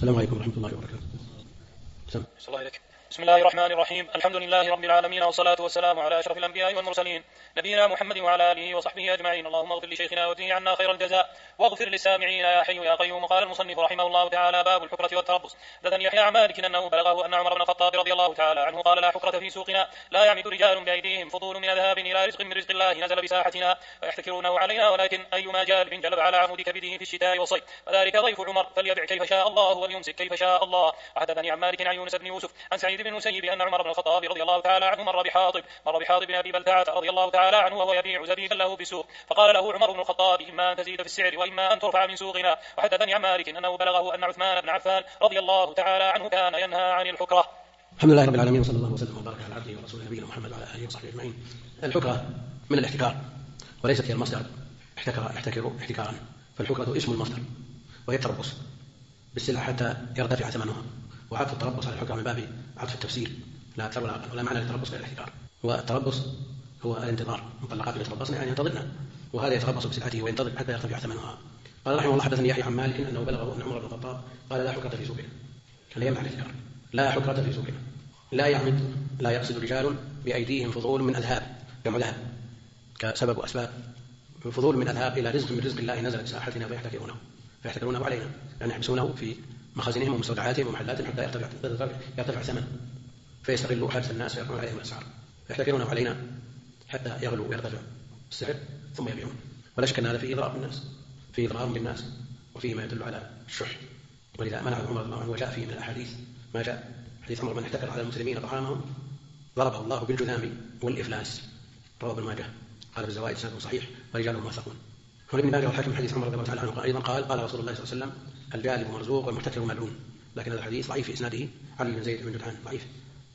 السلام عليكم ورحمة الله وبركاته. بسم الله الرحمن الرحيم. الحمد لله رب العالمين، والصلاة والسلام على أشرف الأنبياء والمرسلين نبينا محمد وعلى آله وصحبه أجمعين. اللهم اغفر لشيخنا وجزه عنا خير الجزاء واغفر للسامعين يا حي يا قيوم. قال المصنف رحمه الله تعالى: باب الحكرة والتربص. حدثني يحيى عن مالك أنه بلغه أن عمر بن الخطاب رضي الله تعالى عنه قال: لا حكرة في سوقنا، لا يعمد رجال بأيديهم فضول من ذهاب إلى رزق من رزق الله نزل بساحتنا فيحتكرونه علينا، ولكن أيما جالب جلب على عمود كبده في الشتاء والصيف فذلك ضيف عمر، فليبع كيف شاء الله وليمسك كيف شاء الله. وحدثني عن مالك عن يونس بن يوسف عن سعيد بن المسيب أن عمر بن الخطاب رضي الله تعالى عنه مر بحاطب بن أبي بلتعة رضي الله تعالى عنه وهو يبيع زبيبا له بسوق، فقال له عمر بن الخطاب: إما أن تزيد في السعر وإما أن ترفع من سوقنا. وحدثني عن مالك أنه بلغه أن عثمان بن عفان رضي الله تعالى عنه كان ينهى عن الحكرة. الحمد لله رب العالمين، وصلى الله وسلم وبارك على عبده ورسوله نبينا محمد وعلى آله وصحبه أجمعين. الحكرة من الاحتكار وليست هي المصدر. احتكر احتكارا، فالحكرة اسم المصدر، وهي التربص بالسلع حتى يرتفع ثمنها. وعطف التربص على الحكرة من باب عطف التفسير لا أكثر ولا أقل، ولا معنى للتربص غير الاحتكار. والتربص هو الانتظار، مطلقات يتربصن يعني ينتظرن، وهذا يتربص بسلعته وينتظر حتى يرتفع ثمنها. قال رحمه الله: حدثني يحيى عن مالك أنه بلغه أن عمر بن الخطاب قال: لا حكرة في سوقنا. هل يمنع الاحتكار؟ لا حكرة في سوقنا، لا يعمد، لا يقصد رجال بأيديهم فضول من أذهاب، جمع ذهب كسبب وأسباب، فضول من أذهاب إلى رزق من رزق الله نزل بساحتنا فيحتكرونه علينا، يعني يحبسونه في مخازنهم ومستودعاتهم ومحلاتهم حتى يرتفع ثمن، فيستغلوا حاجة الناس ويرفعون عليهم الأسعار، فيحتكرونه علينا حتى يغلو ويرتفع السعر ثم يبيعون. ولا شك أن هذا فيه إضرار بالناس وفيه ما يدل على الشح، ولذا منع عمر رضي الله عنه. وجاء فيه من الأحاديث ما جاء حديث عمر: من احتكر على المسلمين طعامهم ضربه الله بالجذام والإفلاس، رواه ابن ماجه. قال في الزوائد سند صحيح ورجاله موثقون. ابن ماجه والحاكم حديث عمر رضي الله تعالى عنه أيضا قال رسول الله صلى الله عليه وسلم: الجالب مرزوق والمحتكر ملعون. لكن هذا الحديث ضعيف في إسناده، علي بن زيد بن جدعان ضعيف.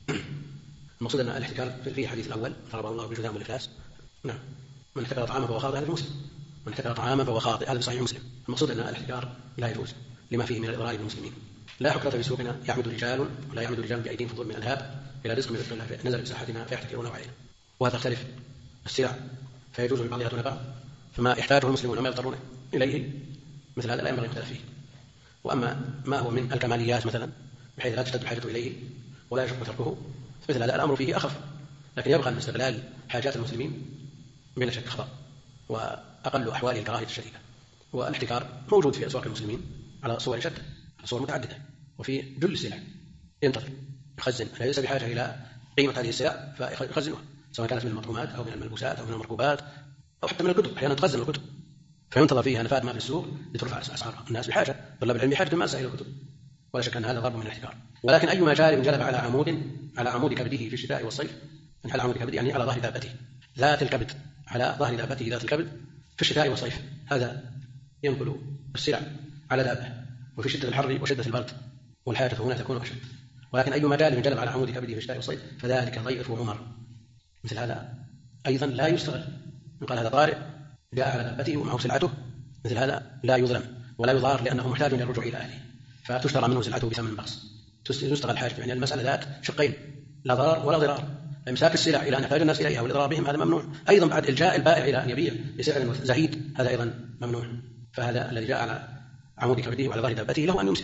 المقصود أن الاحتكار في الحديث الأول ضربه الله بالجذام والإفلاس. نعم، من احتكر طعامه فهو خاطئ، هذا في مسلم. من احتكر طعامه فهو خاطئ، هذا في صحيح مسلم. المقصود أن الاحتكار لا يجوز لما فيه من الإضرار بالمسلمين. لا حكرة في سوقنا، يعمد رجال بأيديهم فضول من الأذهاب إلى رزق من رزق الله نزل بساحتنا فيحتكرونه علينا. وتختلف السلع فيجوز لبعضها دون بعض، فما يحتاجه المسلمون وما يضطرون إليه مثل هذا لا ينبغي الختلف فيه. وأما ما هو من الكماليات مثلا بحيث لا تشتد الحاجة إليه ولا يشق تركه، مثل هذا الأمر فيه أخف، لكن يبقى أن استغلال حاجات المسلمين بلا شك خطأ، وأقل أحواله الكراهية الشديدة. والاحتكار موجود في أسواق المسلمين على صور شتى، صور متعددة، وفي جل السلع ينتظر يخزن، ليس بحاجة إلى قيمة هذه السلع فيخزنها، سواء كانت من المطعومات أو من الملبوسات أو من المركوبات أو حتى من الكتب. أحيانا تخزن الكتب فينتظر فيها نفاد ما في السوق لترفع أسعار. الناس بحاجة، طلاب العلم بحاجة ماسة إلى الكتب، ولا شك أن هذا ضرب من الاحتكار. ولكن أيما جالب جلب على عمود كبده في الشتاء والصيف، على عمود كبده يعني على ظهر دابته ذات الكبد، على ظهر دابته ذات الكبد في الشتاء والصيف، هذا ينقل السلع على دابه وفي شدة الحر وشدة البرد، والحاجة هنا تكون أشد. ولكن أيما جالب جلب على عمود كبده في الشتاء والصيف فذلك ضيف عمر. مثل هذا أيضا لا يستغل، يقال هذا طارئ جاء على دابته ومعه سلعته، مثل هذا لا يظلم ولا يضار، لأنه محتاج إلى الرجوع إلى أهله، فتشترى منه سلعته بثمن بخس، تستغل حاجته. يعني المسألة ذات شقين، لا ضرر ولا ضرار. إمساك السلع إلى أن يحتاج الناس إليها والإضرار بهم هذا ممنوع. أيضا بعد إلجاء البائع إلى أن يبيع بسعر زهيد هذا أيضا ممنوع. فهذا الذي جاء على عمود كبده وعلى ظهر دابته له أن يمسك،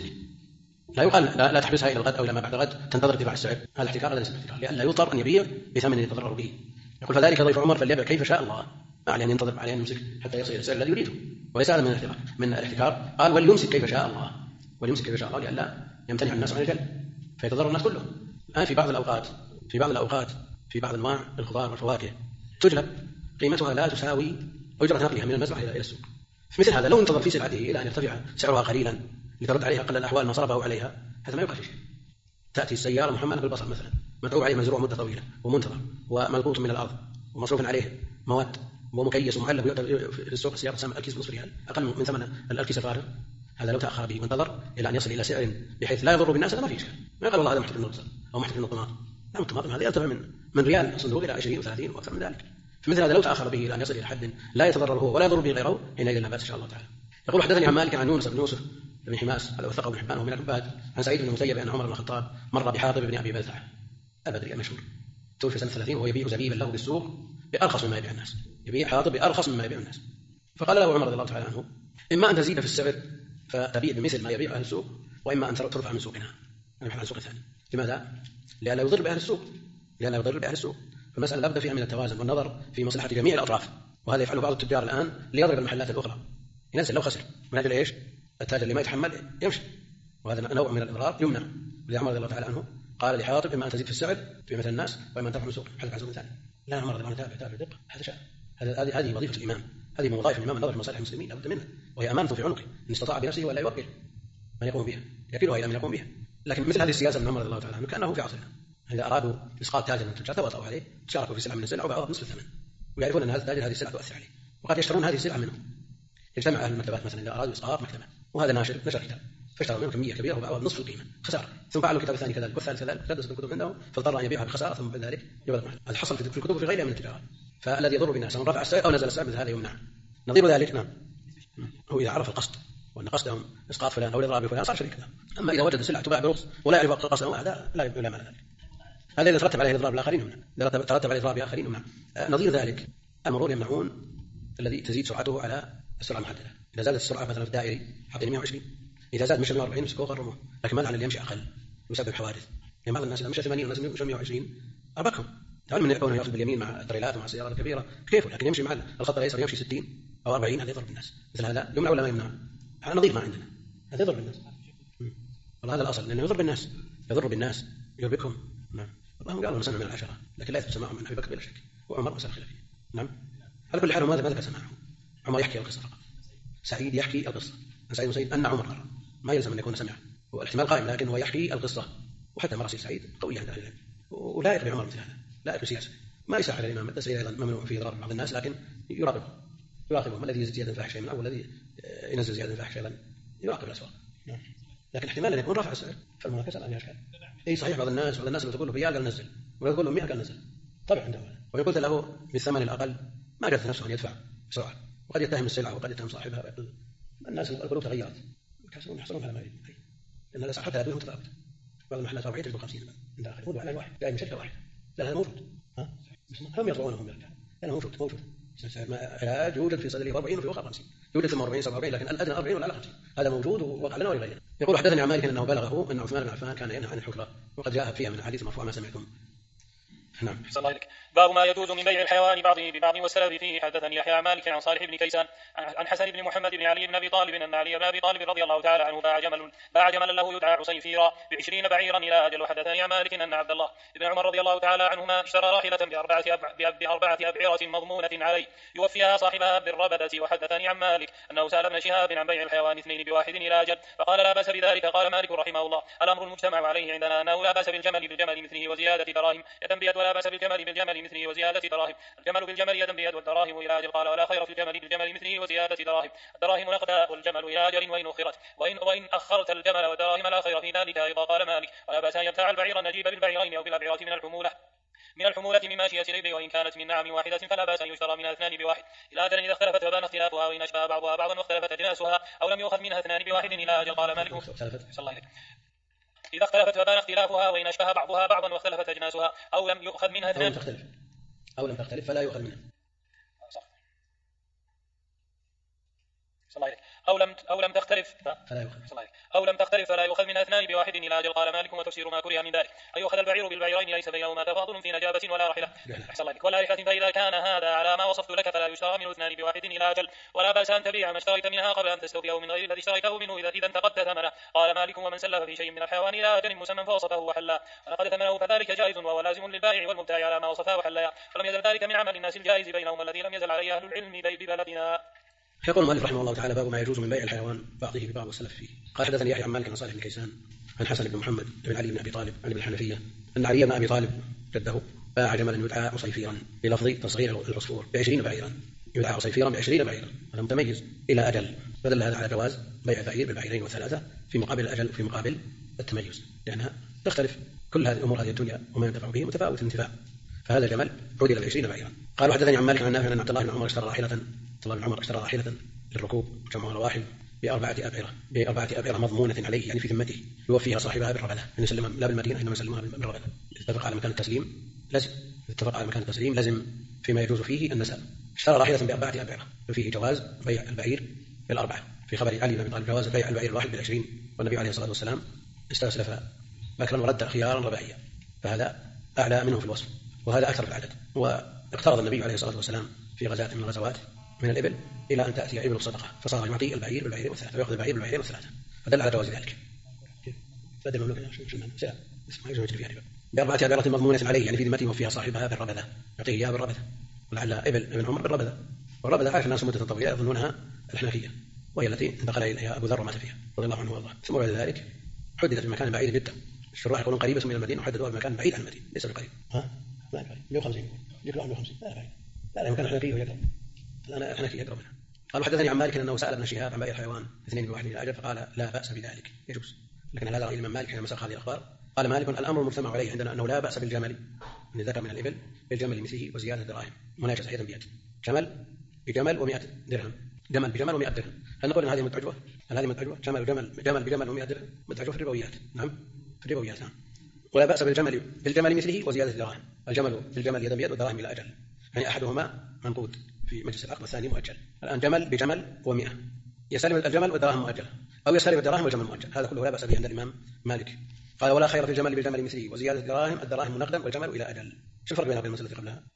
لا يقال لا تحبسها إلى الغد أو إلى ما بعد الغد تنتظر ارتفاع السعر، هذا احتكار ليس احتكار، لأن لا يضطر أن يبيع بثمن يتضرر به. يقول فذلك ضيف عمر فليبيع كيف شاء الله، ما عليه أن ينتظر، عليه أن يمسك حتى يصل إلى السعر الذي يريده، وليس هذا من الاحتكار. قال وليمسك كيف شاء الله، وليمسك كيف شاء الله لئلا يمتنع الناس عن الجلب فيتضرر الناس كلهم. الآن في بعض الأوقات في بعض أنواع الخضار والفواكه تجلب قيمتها لا تساوي أجرة نقلها من المزرعة إلى السوق. في مثل هذا لو انتظر في سلعته إلى أن يرتفع سعرها قليلا لترد عليها أقل الأحوال ما صرفه عليها، هذا ما يقال شيء. تأتي السيارة محملة بالبصل مثلا، متعوب عليه مزروع مدة طويلة ومنتظر وملقوط من الأرض ومصروف عليه مواد ومكيس ومعلب في السوق، السيارة تسمى الكيس بنصف ريال أقل من ثمن الكيس الفارغ. هذا لو تأخر به وانتظر إلى أن يصل إلى سعر بحيث لا يضر بالناس هذا ما فيه إشكال. ما يقال والله هذا محتكر من البصل أو محتكر من الطماطم، لا، الطماطم هذا يرتفع من ريال صندوق إلى 20 و30 وأكثر من ذلك. فمثل هذا لو تأخر به إلى أن يصل إلى حد لا يتضرر هو ولا يضر به غيره حينئذ لا بأس إن شاء الله تعالى. يقول حدثني عن مالك عن يونس بن يوسف بن حماس هذا وثقه ابن حبان ومن العباد عن سعيد بن المسيب أن عمر بن الخطاب مر بحاطب بن أبي بلتعة البدري المشهور، توفي سنة 30 وهو يبيع زبيبا له بالسوق بأرخص مما يبيع الناس، يبيع حاطب بأرخص مما يبيع الناس. فقال له عمر رضي الله تعالى عنه: إما أن تزيد في السعر فتبيع بمثل ما يبيع أهل السوق، وإما أن ترفع من سوقنا عن سوق ثاني. لماذا؟ لأن لا يضر بأهل السوق. فالمسألة لابد فيها من التوازن والنظر في مصلحة جميع الأطراف، وهذا يفعله بعض التجار الآن ليضرب المحلات الأخرى، ينزل لو خسر من أجل إيش؟ التاجر اللي ما يتحمل يمشي، وهذا نوع من الإضرار يمنع. لعمر رضي الله تعالى عنه قال لحاطب: إما أن تزيد في السعر في مثل الناس، وإما أن ترفع من سوق حتى عن سوق ثاني. لا، عمر رضي الله عنه تابع دقة، هذا شأن، هذه وظيفة الإمام، هذه وظائف الإمام النظر في مصالح المسلمين لابد منها، وهي أمانة في عنقه إن استطاع بنفسه ولا يوكل من يقوم بها، يكلها إلى من يقوم بها. لكن مثل هذه السياسة من عمر رضي الله تعالى عنه كأنه في عصرنا، إذا أرادوا إسقاط تاجر من التجار توطأوا عليه، تشاركوا في سلعة من السلع وباعوها بنصف الثمن، ويعرفون أن هذا التاجر هذه السلعة تؤثر عليه، وقد يشترون هذه السلعة منه. يجتمع أهل المكتبات مثلا إذا أرادوا إسقاط مكتبة وهذا نشر كتاب، فاشتروا منه كمية كبيرة وباعوها بنصف القيمة خسارة، ثم فعلوا الكتاب الثاني كذلك والثالث كذلك، كدست الكتب عندهم فاضطر أن يبيعها بخسارة، ثم بعد ذلك يبلغ محل. هذا حصل في الكتب في غيرها من التجارات. فالذي يضر بالناس سواء رفع السعر أو نزل السعر مثل هذا يمنع. نظير ذلك نعم هو إذا عرف القصد وأن قصدهم إسقاط فلان أو الإضرار بفلان صار شريك له. أما إذا وجد السلعة تباع برخص ولا يعرف قصدهم هذا لا معنى ذلك. هذا إذا ترتب عليه الإضرار بالآخرين يمنع، إذا ترتب عليه الإضرار بالآخرين يمنع. نظير ذلك المرور يمنعون الذي تزيد سرعته على السرعة المحددة. إذا زادت السرعة مثلا في الدائري حاطين 120، إذا زاد مشى 140 مسكوه غرموه، لكن ما على اللي يمشي أقل يسبب حوادث. يعني بعض الناس إذا مشى 80 والناس يمشي 120 أربكهم. تعلم من يكون يأخذ باليمين مع التريلات ومع السيارات الكبيرة كيف، لكن يمشي مع الخط الأيسر يمشي 60 أو 40 هذا يضرب الناس. مثل هذا يمنع ولا ما يمنع؟ هذا نظير ما عندنا، هذا يضرب الناس. والله هذا الأصل لأنه يضر بالناس يربكهم. نعم اللهم قالوا سنة من العشرة، لكن لا يثبت سماعهم من أبي بكر بلا شك، وعمر مسألة خلافية. نعم على كل حال ماذا ذكر سماعه؟ عمر يحكي القصة فقط، سعيد يحكي القصة عن سعيد وسيد أن عمر قال، ما يلزم أن يكون سمع، هو الاحتمال قائم لكن هو يحكي القصة. وحتى مراسيل سعيد قوية عند أهل العلم، ولا يقبل عمر مثل هذا، لا يقبل سياسة. ما يساعد على الإمام التسعيد أيضا ممنوع فيه ضرر بعض الناس، لكن يراقبهم الذي يزيد زيادة فاحشة من أول الذي ينزل زيادة فاحشة أيضا يراقب الأسواق. لكن احتمال أن يكون رفع السعر فالمنافسة الآن أشكال. أي صحيح بعض الناس اللي تقول له ريال قال نزل، ويقول له 100 قال نزل، طبعا عنده. وإن قلت له بالثمن الأقل ما جاءت نفسه أن يدفع بسرعة، وقد يتهم السلعة وقد يتهم صاحبها. الناس القلوب تغيرت، يحصلون على ما يريد، لأن الأسعار حتى يبيعون تفاوت. بعض المحلات 40 تجيب 50 عند آخر يقول على واحد جاي من شركة واحدة، لا هذا موجود. هم يطلعونهم بالكلام، لأنه موجود. علاج يوجد في صيدلية 40 وفي أخرى 50، يوجد 48 47، لكن الأدنى 40 والأعلى 50. هذا موجود ووقع لنا ولغيرنا. يقول حدثني عن مالك أنه بلغه أن عثمان بن عفان كان ينهى عن الحكرة، وقد جاء فيها من الحديث مرفوع ما سمعتم. نعم. باب ما يجوز من بيع الحيوان بعضه ببعض والسلف فيه. حدثني يحيى عن مالك عن صالح بن كيسان عن حسن بن محمد بن علي بن ابي طالب ان علي بن ابي طالب رضي الله تعالى عنه باع جملا له يدعى عصيفيرا ب20 بعيرا الى اجل. وحدثني عن مالك ان عبد الله بن عمر رضي الله تعالى عنهما اشترى راحله بأربعة أبعرة مضمونة عليه يوفيها صاحبها بالربدة. وحدثني عن مالك انه سأل ابن شهاب عن بيع الحيوان 2 بواحد الى اجل فقال لا باس بذلك. قال مالك رحمه الله الامر المجتمع عليه عندنا انه لا باس بالجمل مثله وزياده دراهم يتنبيت، ولا باس بالجمل مثله وزيادة دراهم. الجمل بالجمل يتنبيت والدراهم إلى أجل. قال ولا خير في الجمل بالجمل مثله وزيادة دراهم. الدراهم نقدا والجمل إلى أجل وإن أخرت وإن أخرت الجمل والدراهم لا خير في ذلك أيضا. قال مالك ولا بأس أن يبتاع البعير النجيب بالبعيرين أو بالأبعرة من الحمولة من ماشية الإبل وإن كانت من نعم واحدة فلا بأس أن يشترى منها 2 بواحد إلى أجل إذا اختلفت وبان اختلافها وإن أشبه بعضها بعضا واختلفت أجناسها أو لم يؤخذ منها 2 بواحد إلى أجل. قال مالك إذا اختلفت وبان اختلافها وإن أشبه بعضها بعضا واختلفت أجناسها أو لم يؤخذ منها 2 أو لم تختلف فلا يؤخذ منها. أو لم تختلف فلا يؤخذ منها 2 بواحد إلى أجل. قال مالك وتفسير ما كره من ذلك أن يؤخذ البعير بالبعيرين ليس بينهما تفاضل في نجابة ولا رحلة ولا رحلة، فإذا كان هذا على ما وصفت لك فلا يشترى منه 2 بواحد إلى أجل. ولا بأس أن تبيع ما اشتريت منها قبل أن تستوفيه من غير الذي اشتريته منه إذا انتقدت ثمنه. قال مالك ومن سلف في شيء من الحيوان إلى أجل مسمى فوصفه وحلا ونقد ثمنه فذلك جائز وهو لازم للبائع والمبتاع على ما وصفه وحلا، فلم يزل ذلك من عمل الناس الجائز بينهم الذي لم يزل عليه أهل العلم ببلدنا. يقول المؤلف رحمه الله تعالى باب ما يجوز من بيع الحيوان بعضه ببعض والسلف فيه. قال حدثني يحيى عن مالك عن صالح بن كيسان عن حسن بن محمد بن علي بن ابي طالب عن ابن الحنفيه ان علي بن ابي طالب جده باع جملا يدعى عصيفيرا بلفظ تصغير العصفور ب20 بعيرا، يدعى عصيفيرا ب20 بعيرا، هذا متميز الى اجل، فدل هذا على جواز بيع بعير بالبعيرين و3 في مقابل الاجل وفي مقابل التميز، لانها تختلف. كل هذه الامور هذه الدنيا وما ينتفع به متفاوت الانتفاع، فهذا الجمل عدل ب20 بعيرا. قال وحدثني عن مالك عن نافع ان عبد الله بن عمر اشترى راحله للركوب جمع رواحل بأربعة أبعرة مضمونة عليه يعني في ذمته يوفيها صاحبها بالربدة، يعني يسلمها لا بالمدينة إنما يسلمها بالربدة. اتفق على مكان التسليم لازم فيما يجوز فيه النسب. اشترى راحلة ب4 أبعرة ففيه جواز بيع البعير بال4 في خبر علي بن أبي طالب جواز بيع البعير الواحد ب20، والنبي عليه الصلاة والسلام استسلف بكرا ورد خيارا رباعيا، فهذا أعلى منه في الوصف، وهذا أكثر في العدد. واقترض النبي عليه الصلاة والسلام في غزاة من الغزوات من الإبل إلى أن تأتي إبل الصدقة، فصار يعطي البعير بالبعير والثلاثة ويأخذ البعير بالبعير والثلاثة، فدل على جواز ذلك. فدل المملكة ما يجوز فيها ربا بأربعة أبيرة مضمونة عليه، يعني في ذمته وفيها صاحبها بالربذة، يعطيه إياها بالربذة، ولعل ابن عمر بالربذة، والربذة عاش الناس مدة طويلة يظنونها الحنفية، وهي التي انتقل إليها أبو ذر ومات فيها رضي الله عنه وارضاه. ثم بعد ذلك حددت بمكان بعيد جدا، الشراح يقولون قريبة من المدينة، وحددوها بمكان بعيد عن المدينة، ليس بقريب. ما قريب 150 يقول 150 لا بعيد، لا مكان الحنفية ويقرب، الآن الحنفية يقرب منها. قال حدثني عن مالك أنه سأل ابن شهاب عن بيع الحيوان 2 بواحد إلى أجل، فقال لا بأس بذلك يجوز، لكن هذا رأي الإمام مالك حينما ساق هذه الأخبار. قال مالك الأمر المجتمع عليه عندنا أنه لا بأس بالجمل، من ذكر من الإبل بالجمل مثله وزيادة دراهم مناجزة يدا بيد، جمل بجمل و100 درهم، جمل بجمل و100 درهم. هل نقول أن هذه متعجبة؟ هل هذه متعجبة؟ جمل بجمل و100 درهم متعجبة في الربويات، نعم في الربويات نعم. ولا بأس بالجمل مثله وزيادة دراهم، الجمل بالجمل يدا بيد والدراهم إلى أجل، يعني أحدهما منقود في مجلس العقد والثاني مؤجل. الآن جمل بجمل و100 يسلم الجمل والدراهم مؤجلة، أو يسلم الدراهم والجمل مؤجل، هذا كله لا بأس به عند الإمام مالك. قال ولا خير في الجمل بالجمل مثله وزيادة الدراهم نقدا والجمل إلى أجل. شو الفرق بين المسألة التي قبلها؟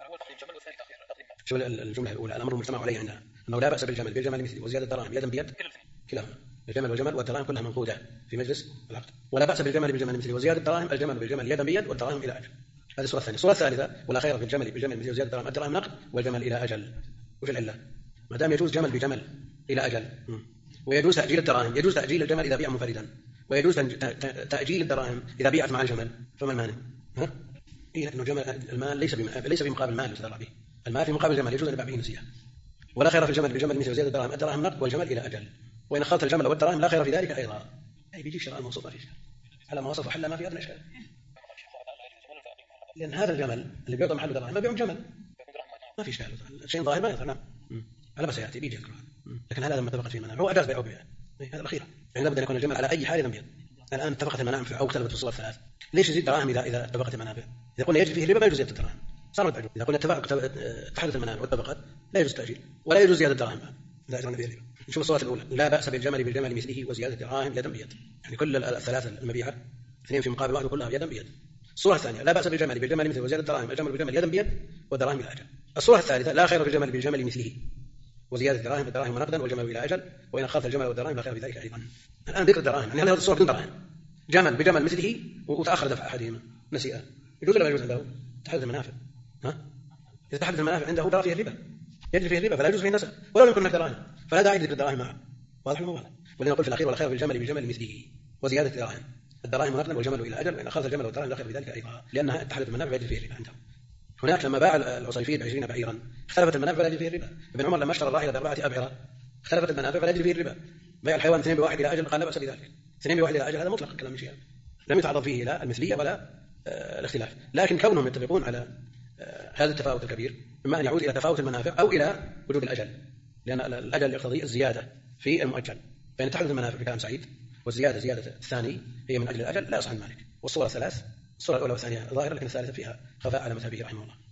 شو الجملة الأولى الأمر المجتمع عليه عندنا أنه لا بأس بالجمل مثله وزيادة الدراهم يدا بيد، كلاهما الجمل والجمل والدراهم كلها منقودة في مجلس العقد. ولا بأس بالجمل مثله وزيادة الدراهم الجمل بالجمل يدا بيد والدراهم إلى أجل. هذه الصورة الثانية. الصورة الثالثة ولا خير في الجمل مثله وزيادة الدراهم نقد والجمل إلى أجل. وش العلة؟ ما دام يجوز جمل بجمل إلى أجل ويجوز تأجيل الدراهم، يجوز تأجيل الجمل إذا بيع منفردا، ويجوز تأجيل الدراهم إذا بيعت مع الجمل، فما المانع؟ لكن المال ليس بمقابل المال يتدرع به، المال في مقابل الجمل يجوز أن يباع به نسيئة. ولا خير في الجمل بالجمل مثل زيادة الدراهم نقد والجمل إلى أجل. وإن أخذت الجمل والدراهم لا خير في ذلك أيضا. أي بيجي شراء الموصوف ما في إشكال، على ما وصف حل ما في أدنى إشكال، لأن هذا الجمل اللي بيعطى محل دراهم ما بيعم جمل، ما في إشكال، شيء ظاهر ما يظهر. نعم على بس يأتي بيجي الكلام. لكن هذا لما اتفقت فيه المنافع هو أجاز بيعه بيع، هذا الأخير. يعني لابد أن يكون الجمل على أي حال ينبيع. الآن اتفقت المنافع أو اختلفت في الصور الثلاث، ليش يزيد دراهم إذا اتفقت المنافع؟ إذا قلنا يجري فيه الربا ما يجوز زيادة الدراهم، صار التعجب. إذا قلنا تحدث المنافع واتفقت لا يجوز التأجيل ولا يجوز زيادة الدراهم لا يجوز فيه الربا. نشوف الصورة الأولى لا بأس بالجمل مثله وزيادة الدراهم يدا بيد، يعني كل الثلاثة المبيعة 2 في مقابل 1 كلها يدا بيد. الصورة الثانية لا بأس بالجمل مثله وزيادة الدراهم الجمل بالجمل يدا بيد والدراهم إلى أجل. الصورة الثالثة لا خير في بالجمل مثله وزيادة الدراهم نقدا والجمل إلى أجل، وإن أخذت الجمل والدراهم لا خير في ذلك أيضا. الآن ذكر الدراهم، يعني هذه الصورة بدون دراهم، جمل بجمل مثله وتأخر دفع أحدهما نسيئة، يجوز ولا يجوز عنده تحدث المنافع؟ إذا تحدث المنافع عنده دار فيه الربا، يجري فيه الربا فلا يجوز فيه النسب ولو يكون هناك دراهم، فلا داعي لذكر الدراهم معه. واضح ولا واضح؟ ولنا نقول في الأخير ولا خير في بالجمل مثله وزيادة الدراهم نقدا والجمل إلى أجل، وإن أخذت الجمل والدراهم لا خير في ذلك أيضا، لأنها تحدث المنافع يجري فيه الربا عنده. هناك لما باع العصيفي ب20 بعيرا اختلفت المنافع فلا يجري فيه الربا. ابن عمر لما اشترى الراحلة ب4 أبعرة اختلفت المنافع فلا يجري فيه الربا. بيع الحيوان 2 بواحد إلى أجل قال لا بأس بذلك. 2 بواحد إلى أجل هذا مطلق كلام الشيعة، لم يتعرض فيه لا المثلية ولا الاختلاف، لكن كونهم يتفقون على هذا التفاوت الكبير إما أن يعود إلى تفاوت المنافع أو إلى وجود الأجل، لأن الأجل يقتضي الزيادة في المؤجل، فإن تحدث المنافع بكلام سعيد والزيادة زيادة الثاني هي من أجل الأجل لا يصح عن مالك. والصورة الثلاث، الصورة الأولى والثانية ظاهرة، لكن الثالثة فيها خفاء على مذهبه رحمه الله.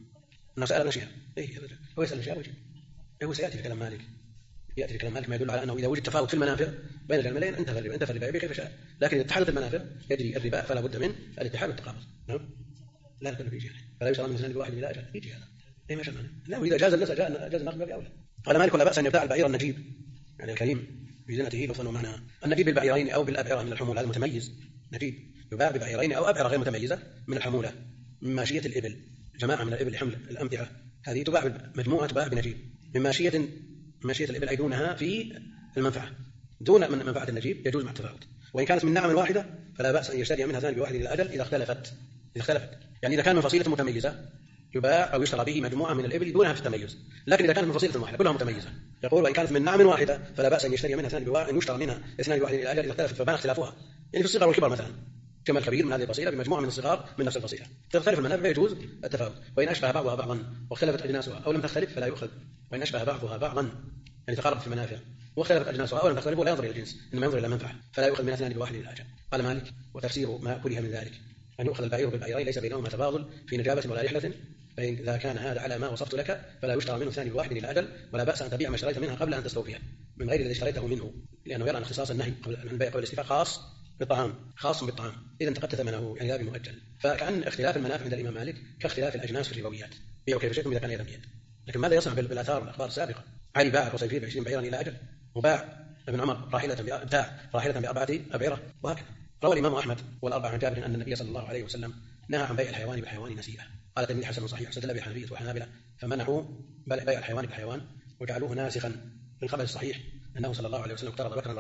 أنه سأل الأشياء هو يسأل الأشياء ويجيب، هو سيأتي في كلام مالك، يأتي في كلام مالك ما يدل على أنه إذا وجد تفاوت في المنافع بين الجملين انتفى الربا كيف شاء، لكن إذا تحدث المنافع يجري الربا فلا بد من الاتحاد والتقابض. نعم لا نكون في شيء فلا يشرع من 2 بواحد إلى أجل يجي هذا أي ما شاء الله. لا وإذا جاز الناس جاز النقد بأولى. قال مالك ولا بأس أن يبتاع البعير النجيب، يعني الكريم بزنته لفظا ومعنى. النجيب بالبعيرين أو بالأبعرة من الحمولة، هذا متميز. نجيب يباع ببعيرين أو أبعرة غير متميزة من الحمولة من ماشية الإبل، جماعة من الإبل لحمل الأمتعة، هذه تباع مجموعة تباع بنجيب من ماشية الإبل أي دونها في المنفعة، دون من منفعة النجيب يجوز مع التفاوت. وإن كانت من نعم واحدة فلا بأس أن يشتري منها 2 بواحد إلى أجل إذا اختلفت. يعني إذا كان من فصيلة متميزة يباع أو يشترى به مجموعة من الإبل دونها في التميز، لكن إذا كانت من فصيلة واحدة كلها متميزة يقول وإن كانت من نعم واحدة فلا بأس أن يشتري منها 2 بواحد أن يشترى منها 2 بواحد إلى أجل إذا اختلفت فبان اختلافها، يعني في الصغر والكبر مثلا جمل كبير من هذه الفصيلة بمجموعة من الصغار من نفس الفصيلة تختلف المنافع فيجوز التفاوت. وإن أشبه بعضها بعضا واختلفت أجناسها أو لم تختلف فلا يؤخذ. وإن أشبه بعضها بعضا يعني تقاربت في المنافع واختلفت أجناسها أو لم تختلف ولا ينظر إلى الجنس إنما ينظر إلى المنفعة فلا يؤخذ من 2 بواحد إلى أجل. قال مالك وتفسير ما كره من ذلك أن يؤخذ البعير بالبعيرين ليس بينهما تفاضل في نجابة ولا رحلة، فإذا كان هذا على ما وصفت لك فلا يشترى منه 2 بواحد إلى أجل ولا بأس أن تبيع ما اشتريت منها قبل أن تستوفيها. من غير الذي اشتريته منه، لأنه يرى أن اختصاص النهي عن البيع قبل الاستيفاء خاص بالطعام، إذا انتقدت ثمنه يعني لا بمؤجل. فكأن اختلاف المنافع عند الإمام مالك كاختلاف الأجناس في الربويات، بيعوا كيف شئتم إذا كان يدا بيد. لكن ماذا يصنع بالآثار والأخبار السابقة؟ علي باع الرصيفي ب20 بعيرا إلى أجل، وباع ابن عمر راحلة ب4 أبعرة، وهكذا. روى الإمام أحمد والأربعة عن جابر أن النبي صلى الله عليه وسلم نهى عن بيع الحيوان بالحيوان نسيئة. قال الترمذي حسن صحيح، استدل به الحنفية والحنابلة فمنعوا بيع الحيوان بالحيوان وجعلوه ناسخا للخبر الصحيح أنه صلى الله عليه وسلم اقترض بكرا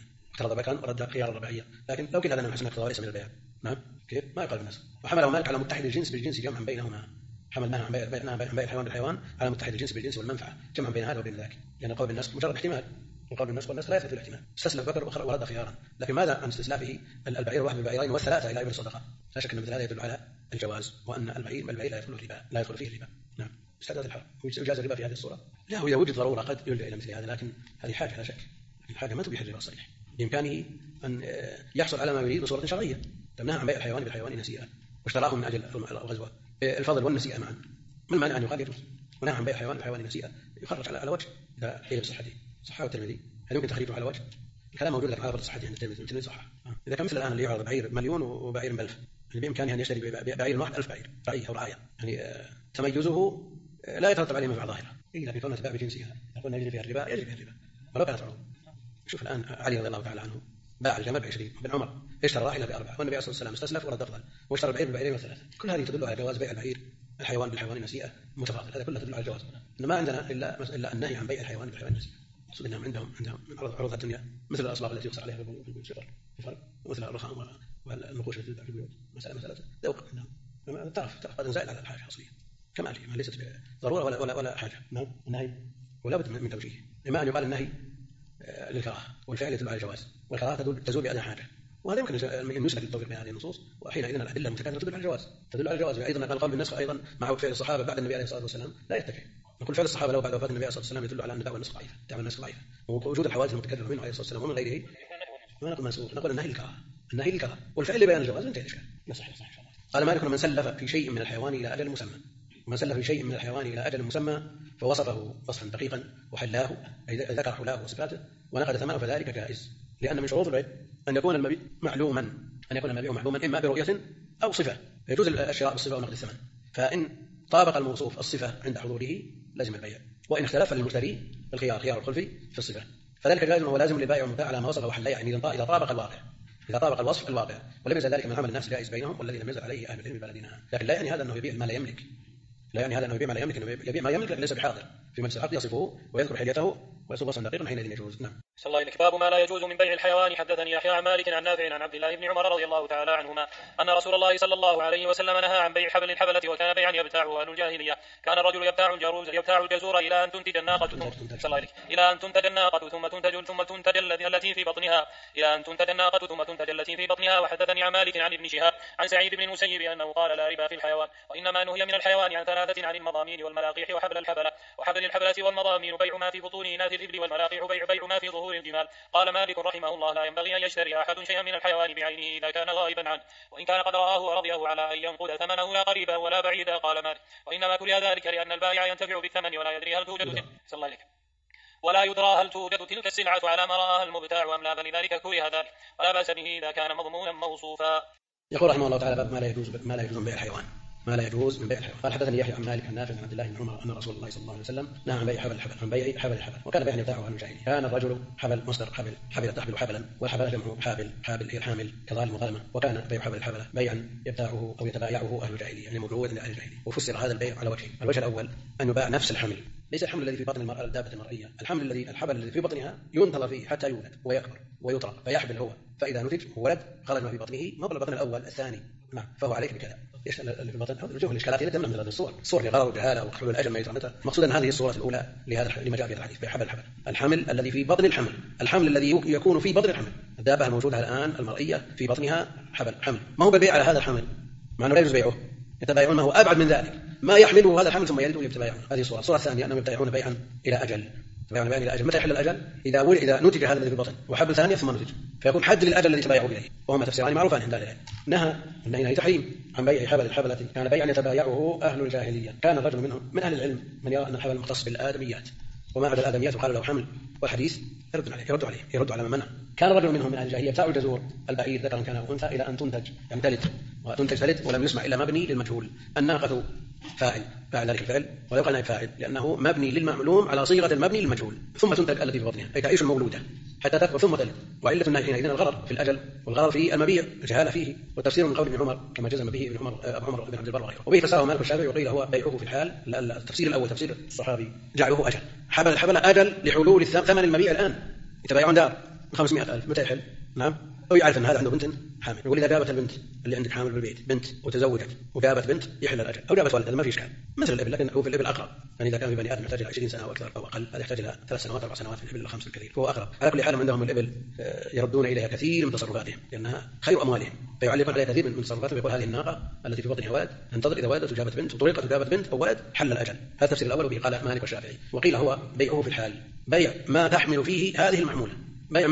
ورد خيار الرباعية. لكن لو كلا لنا حسن اقتضاء ليس من البيع. نعم كيف ما يقال بالنسبة. وحمله مالك على متحد الجنس بالجنس جمعا بينهما، حملناها عن بيع الحيوان بالحيوان على متحد الجنس بالجنس والمنفعة جمعا بين هذا وبين ذاك، لأن قول بالنسخ مجرد احتمال، وقول بالنسخ والنسخ لا يثبت الاحتمال. استسلف بكر ورد خيارا، لكن ماذا عن استسلافه البعير واحد بالبعيرين والثلاثة إلى إبل صدقة؟ لا شك أن مثل هذا يدل على الجواز، وأن البعير لا يدخل فيه الربا. نعم استعداد الحرب ويجاز الربا في هذه الصورة. لا، وإذا وجد ضرورة قد يلجأ إلى مثل هذا، لكن هذه حاجة لا شك، الحاجة ما تبيح الربا الصريح. بإمكانه أن يحصل على ما يريد بصورة شرعية. تمنع عن بيع الحيوان بالحيوان نسيئة واشتراه من أجل الغزوة، الفضل والنسيئة معا، من مانع أن يقال يجوز. ونهى عن بيع الحيوان بالحيوان نسيئة يخرج على وجه إذا قيل بصحته. صححه الترمذي، هل يمكن تخريجه على وجه؟ الكلام موجود لكن على فرض صحته عند الترمذي صح. إذا كان مثل الآن اللي يعرض بعير مليون وبعير ب1000، يعني بإمكانه أن يشتري بعير واحد 1000 بعير رعية أو رعاية، يعني تميزه لا يترتب عليه منفعة ظاهرة إلا بكونها تباع بجنسها، يقول يجري فيها الربا ولو كانت عروض. شوف الآن علي رضي الله تعالى عنه باع الجمل ب20، بن عمر اشترى راحلة ب4، والنبي عليه الصلاة والسلام استسلف ورد أفضل، واشترى البعير بالبعيرين والثلاثة. كل هذه تدل على جواز بيع البعير الحيوان بالحيوان نسيئة متفاضل، هذا كله تدل على الجواز. ما عندنا إلا النهي عن بيع الحيوان بالحيوان نسيئة. أقصد أنهم عندهم من عروض الدنيا مثل الأصباغ التي يقصر عليها في الفرق، مثل الرخام والنقوش التي تباع في البيوت، مسألة ذوق. تعرف قد زائد على الحاجة أصلية كما ليست ضرورة ولا حاجة. نعم النهي ولا بد من توجيه، إما أن يقال النهي للكراهة والفعل يدل على الجواز، والكراهة تزول بأدنى حاجة، وهذا يمكن أن يسلك للتوفيق بين هذه النصوص. وحينئذ الأدلة المتكاثرة تدل على الجواز. أيضا القول بالنسخ أيضا مع فعل الصحابة بعد النبي عليه الصلاة والسلام لا يتكي. نقول فعل الصحابة لو بعد وفاة النبي عليه الصلاة والسلام يدل على أن الدعوة النسخ ضعيفة، ووجود الحوادث المتكررة منه عليه الصلاة والسلام ومن غيره ما نقول منسوخ، نقول النهي للكراهة والفعل لبيان الجواز انتهى الإشكال. صحيح. قال مالك من سلف في شيء من الحيوان إلى أجل مسمى، ومن سلف في شيء من الحيوان إلى أجل مسمى فوصفه وصفا دقيقا وحلاه أي ذكر حلاه وصفاته ونقد ثمنه فذلك جائز، لأن من شروط البيع أن يكون المبيع معلوما، إما برؤية أو صفة، يجوز الشراء بالصفة ونقد الثمن. فإن طابق الموصوف الصفة عند حضوره لازم البيع، وإن اختلف للمشتري الخيار خيار الخلفي في الصفة فذلك جائز ولازم للبائع والمبتاع على ما وصف وحل، يعني إذا طابق الوصف الواقع، ولم يزل ذلك من عمل الناس جائز بينهم والذي لم يزل عليه أهل العلم بلدنا. لكن لا يعني هذا أنه يبيع ما لا يملك، يبيع ما يملك لكن ليس بحاضر في مجلس العقد، يصفه ويذكر حليته ويصف وصفا دقيقا حينئذ يجوز. نعم. صلى الله عليه. باب ما لا يجوز من بيع الحيوان. حدثني يحيى عن مالك عن نافع عن عبد الله بن عمر رضي الله تعالى عنهما أن رسول الله صلى الله عليه وسلم نهى عن بيع حبل الحبلة، وكان بيعا يبتاعه أهل الجاهلية. كان الرجل يبتاع الجزور إلى أن تنتج الناقة ثم تنتج التي في بطنها وحدثني عن مالك عن ابن شهاب عن سعيد بن المسيب أنه قال لا ربا في الحيوان، وإنما نهي من الحيوان عن ثلاثة: عن المضامين والملاقيح وحبل الحبلة والمضامين بيع ما في بطون إناث الإبل، والملاقيح بيع ما في ظهور الجمال. قال مالك رحمه الله لا ينبغي أن يشتري أحد شيئا من الحيوان بعينه إذا كان غائبا عنه، وإن كان قد رآه ورضيه على أن ينقذ ثمنه لا قريبا ولا بعيدا. قال مالك وإنما كره ذلك لأن البائع ينتفع بالثمن ولا يدري هل توجد تلك السلعة على ما رآها المبتاع أم لا، فلذلك كره ذلك ولا بأس به إذا كان مضمونا موصوفا. يقول رحمه الله تعالى باب ما لا يجوز من بيع الحيوان. قال حدثني يحيى عن مالك عن نافع عن عبد الله بن عمر أن رسول الله صلى الله عليه وسلم نهى عن بيع حبل الحبل، وكان بيعا يبتاعه أهل الجاهلية. كان الرجل حبل مصدر حبل تحبل حبلا، والحبل جمع حابل هي الحامل كظالم وظلمة، وكان بيع حبل الحبلة بيعا يبتاعه أو يتبايعه أهل الجاهلية، يعني موجود عند أهل الجاهلية. وفسر هذا البيع على وجهين: الوجه الأول أن يباع نفس الحمل، ليس الحمل الذي في بطن المرأة الدابة المرئية، الحبل الذي في بطنها ينتظر فيه حتى يولد ويكبر ويطرق فيحبل هو، فإذا نتج ولد خرج ما في بطنه مضى البطن الأول الثاني، نعم، فهو عليك بكذا. ايش اللي في البطن؟ هذا وجوه الاشكالات التي من هذه الصور لغرض وجهاله وحلول الاجل ما يتعنتها. مقصود ان هذه الصوره الاولى لما جاء في الحديث بحبل الحمل الذي في بطن الحمل الذي يكون في بطن الحمل، الدابه الموجوده الان المرئيه في بطنها حمل، ما هو بالبيع على هذا الحمل، مع انه لا يجوز بيعه، يتبايعون ما هو ابعد من ذلك، ما يحمله هذا الحمل ثم يلد ويتبايعون. هذه الصوره الثانيه انهم يبتاعون بيعا الى اجل. متى يحل الأجل؟ إذا نتج هذا الذي في البطن وحبل ثانية ثم نتج، فيكون حد للأجل الذي تبايعوا إليه، وهما تفسيران معروفان عند أهل العلم. نهي تحريم عن بيع حبل الحبلة، كان بيعا يتبايعه أهل الجاهلية. كان الرجل منهم من أهل العلم من يرى أن الحبل مختص بالآدميات وما عدا الآدميات وقال له حمل، والحديث يرد على من منع. كان رجل منهم من أهل الجاهلية يبتاع الجزور البعير ذكرا كان أو أنثى إلى أن تنتج يعني تلد ولم يسمع إلا مبني للمجهول. الناقة فاعل ذلك الفعل ولا يقال فاعل لأنه مبني للمعلوم على صيغة المبني للمجهول. ثم تنتج التي في بطنها أي تعيش المولودة حتى تكبر ثم تلد. وعلة النهي حينئذ الغرر في الأجل والغرر في المبيع الجهالة فيه. والتفسير من قول ابن عمر كما جزم به ابن عمر أبو عمر بن عبد البر وغيره. وبه فسره مالك الشافعي وقيل هو بيعه في الحال. التفسير الأول تفسير الصحابي جعله أجل حبل أجل لحلول ثمن المبيع الآن. يتبايعون دار 500,000 متى يحل؟ نعم. أو يعرف أن هذا عنده بنت حامل يقول إذا جابت البنت اللي عندك حامل بالبيت بنت وتزوجت وجابت بنت يحل الأجل. أو جابت ولد ما في إشكال مثل الإبل لكن هو في الإبل أقرب. يعني إذا كان في بني آدم يحتاج إلى 20 سنة أو أكثر أو أقل هذا يحتاج إلى 3 سنوات 4 سنوات في الإبل 5 الكثير فهو أقرب. على كل حال عندهم الإبل يردون إليها كثير من تصرفاتهم لأنها خير أموالهم فيعلقون عليها كثير من تصرفاتهم ويقول هذه الناقة التي في بطنها ولد تنتظر إذا ولدت وجابت بنت وطلقت وجابت بنت أو ولد حل الأجل. هذا التفسير الأول وبه قال مالك والشافعي. وقيل هو بيعه في الحال بيع ما تحمل فيه هذه المحمولة بيع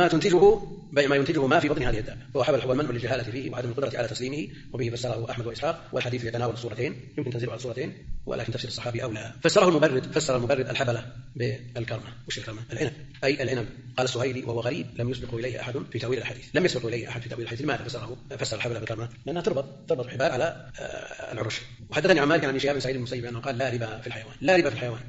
ما ينتجه ما في بطن هذه الدابة. فهو حبل هو المنع للجهالة فيه وعدم القدرة على تسليمه. وبه فسره أحمد وإسحاق والحديث يتناول الصورتين يمكن تنزيله على الصورتين ولكن تفسير الصحابي أولى. فسر المبرد الحبلة بالكرمة. وش الكرمة؟ العنب أي العنب. قال السهيلي وهو غريب لم يسبق إليه أحد في تأويل الحديث. لماذا فسر الحبلة بالكرمة؟ لأنها تربط الحبال على العرش. وحدثني عن مالك عن شهاب بن سعيد المسيب أنه قال لا ربا في الحيوان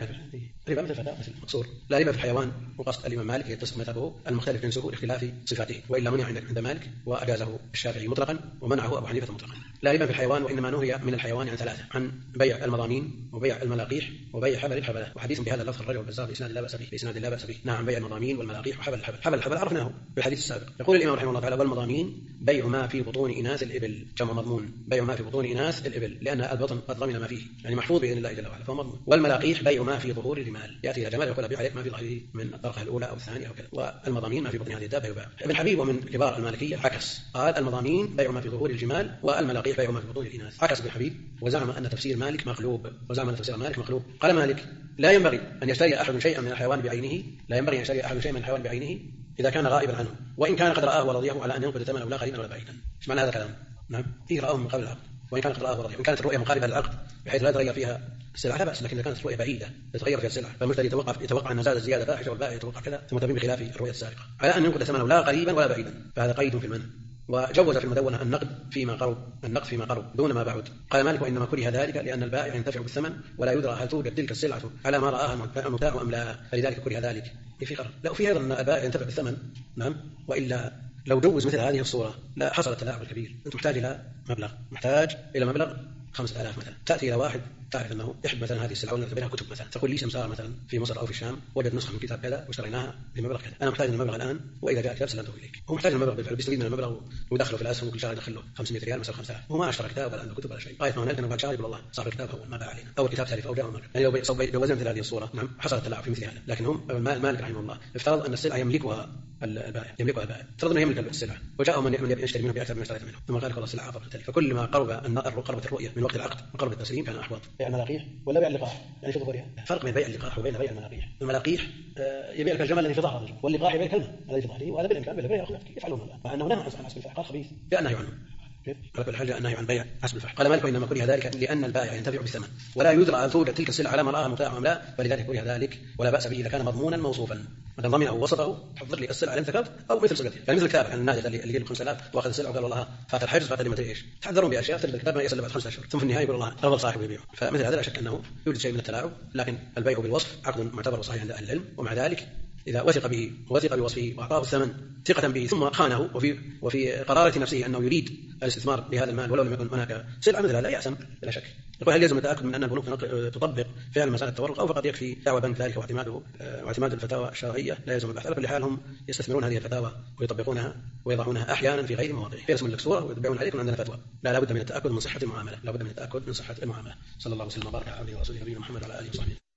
ربا مثل فتاة مثل مقصور. لا ربا في الحيوان. وقصد الإمام مالك يتصف مذهبه المختلف جنسه لاختلاف صفاته وإلا منع عند مالك وأجازه الشافعي مطلقا ومنعه أبو حنيفة مطلقا. لا ربا في الحيوان وإنما نهي من الحيوان عن 3 عن بيع المضامين وبيع الملاقيح وبيع حبل الحبلة. وحديث بهذا اللفظ الرجل والبزار بإسناد لا بأس به. نعم بيع المضامين والملاقيح وحبل الحبل عرفناه في الحديث السابق. يقول الإمام رحمه الله تعالى والمضامين بيع ما في بطون إناث الإبل جمع مضمون بيع ما في بطون إناث الإبل لأن البطن قد ضمن ما فيه يعني محفوظ بإذن الله جل وعلا فهو مضمون. والملاقيح بيع ما في ظهور الرمال يأتي إلى جمال يقول أبيع عليك ما في ظهره من الطرقة الأولى أو الثانية أو كذا. والمضامين ما في بطن هذه الدابة يباع. ابن حبيب ومن كبار المالكية عكس قال المضامين بيع ما في ظهور الجمال والملاقيح بيع ما في بطون الإناث. عكس ابن حبيب وزعم أن تفسير مالك مقلوب قال مالك لا ينبغي أن يشتري أحد شيئا من الحيوان بعينه إذا كان غائبا عنه وإن كان قد رآه ورضيه على أن ينقذ ثمنه لا قريبا ولا بعيدا. ايش معنى هذا الكلام؟ نعم فيه رآه من قبل العقد وإن كان قد رآه ورضيه. وإن كانت الرؤية مقاربة للعقد بحيث لا يتغير فيها السلعة لا بأس. لكن إذا كانت الرؤية بعيدة تتغير فيها السلعة فالمشتري يتوقع أن زاد الزيادة فاحشة والبائع يتوقع كذا ثم تبين بخلاف الرؤية السابقة على أن ينقذ ثمنه لا قريبا ولا بعيدا فهذا قيد في المنع. وجوز في المدونة النقد فيما قرب دون ما بعد. قال مالك وإنما كره ذلك لأن البائع ينتفع بالثمن ولا يدرى هل توجد تلك السلعة على ما رآها المبتاع أم لا فلذلك كره ذلك. في قرر لا وفي أيضا أن البائع ينتفع بالثمن نعم وإلا لو جوز مثل هذه الصورة لا حصل التلاعب الكبير. أنت محتاج إلى مبلغ 5,000 مثلا تأتي إلى واحد تعرف أنه يحب مثلا هذه السلعة ونكتب بها كتب مثلا تقول لي سمسار مثلا في مصر أو في الشام وجد نسخة من كتاب كذا واشتريناها بمبلغ كذا أنا محتاج المبلغ الآن وإذا جاء كتاب سلمته إليك. هو محتاج المبلغ بالفعل بيستفيد من المبلغ ويدخله في الأسهم وكل شهر يدخله 500 ريال مثلا 5,000 هو ما اشترى كتاب ولا عنده كتب ولا شيء. غاية ما هنالك أنه بعد شهر يقول الله صاحب الكتاب هو ما باع علينا أو الكتاب تالف أو جاء المرة. يعني لو جوزنا مثل هذه الصورة نعم حصل التلاعب في مثل هذا. لكن هم مالك رحمه الله افترض أن السلعة يملكها البائع افترض أنه يملك السلعة وجاء من يشتري منه بأكثر من اشتريت منه ثم قال خلاص السلعة أفضل فكل ما قربت الرؤية من وقت العقد وقرب التسليم كان أحوط. بيع الملاقيح ولا بيع اللقاح يعني في ظهورها فرق بين بيع اللقاح وبين بيع الملاقيح. الملاقيح يبيع لك الجمل الذي في ظهره واللقاح يبيع الكلمة الذي في ظهره وهذا بالإمكان بالبيع يفعلون هذا مع أنه نهى عن حسب الفحل خبيث بأنه عنه على كل حال أنه عن بيع حسب الفحل. قال مالك إنما كره ذلك لأن البائع ينتفع بالثمن ولا يدرى هل توجد تلك السلعة على ما رآها مبتاع أم لا فلذلك كره ذلك ولا بأس به إذا كان مضمونا موصوفا مثلا ضمنه ووصفه حضر لي السلعة اللي انت ذكرت أو مثل صيغته يعني مثل الكتاب عن النادي اللي يجيب 5,000 واخذ السلعة وقال والله فات الحجز فات اللي ما ادري ايش تحذرون بأشياء تلك الكتاب ما يصل بعد 5 أشهر ثم في النهاية يقول الله أفضل صاحب يبيعه. فمثل هذا لا شك أنه يوجد شيء من التلاعب لكن البيع بالوصف عقد معتبر صحيح عند أهل العلم ومع ذلك إذا وثق بوصفه وأعطاه الثمن ثقة به ثم خانه وفي قرارة نفسه أنه يريد الاستثمار بهذا المال ولو لم يكن هناك سلعة مثل هذا لا يأسم بلا شك. يقول هل يلزم التأكد من أن البنوك تطبق فعل مسألة التورق أو فقط يكفي دعوى بنك ذلك واعتماد الفتاوى الشرعية لا يلزم البحث. على كل حال هم يستثمرون هذه الفتاوى ويطبقونها ويضعونها أحيانا في غير مواضعه فيرسمون لك صورة ويتبعون عليكم عندنا فتوى لا بد من التأكد من صحة المعاملة صلى الله عليه وسلم وبارك على عبده ورسوله نبينا محمد وعلى آله وصحبه.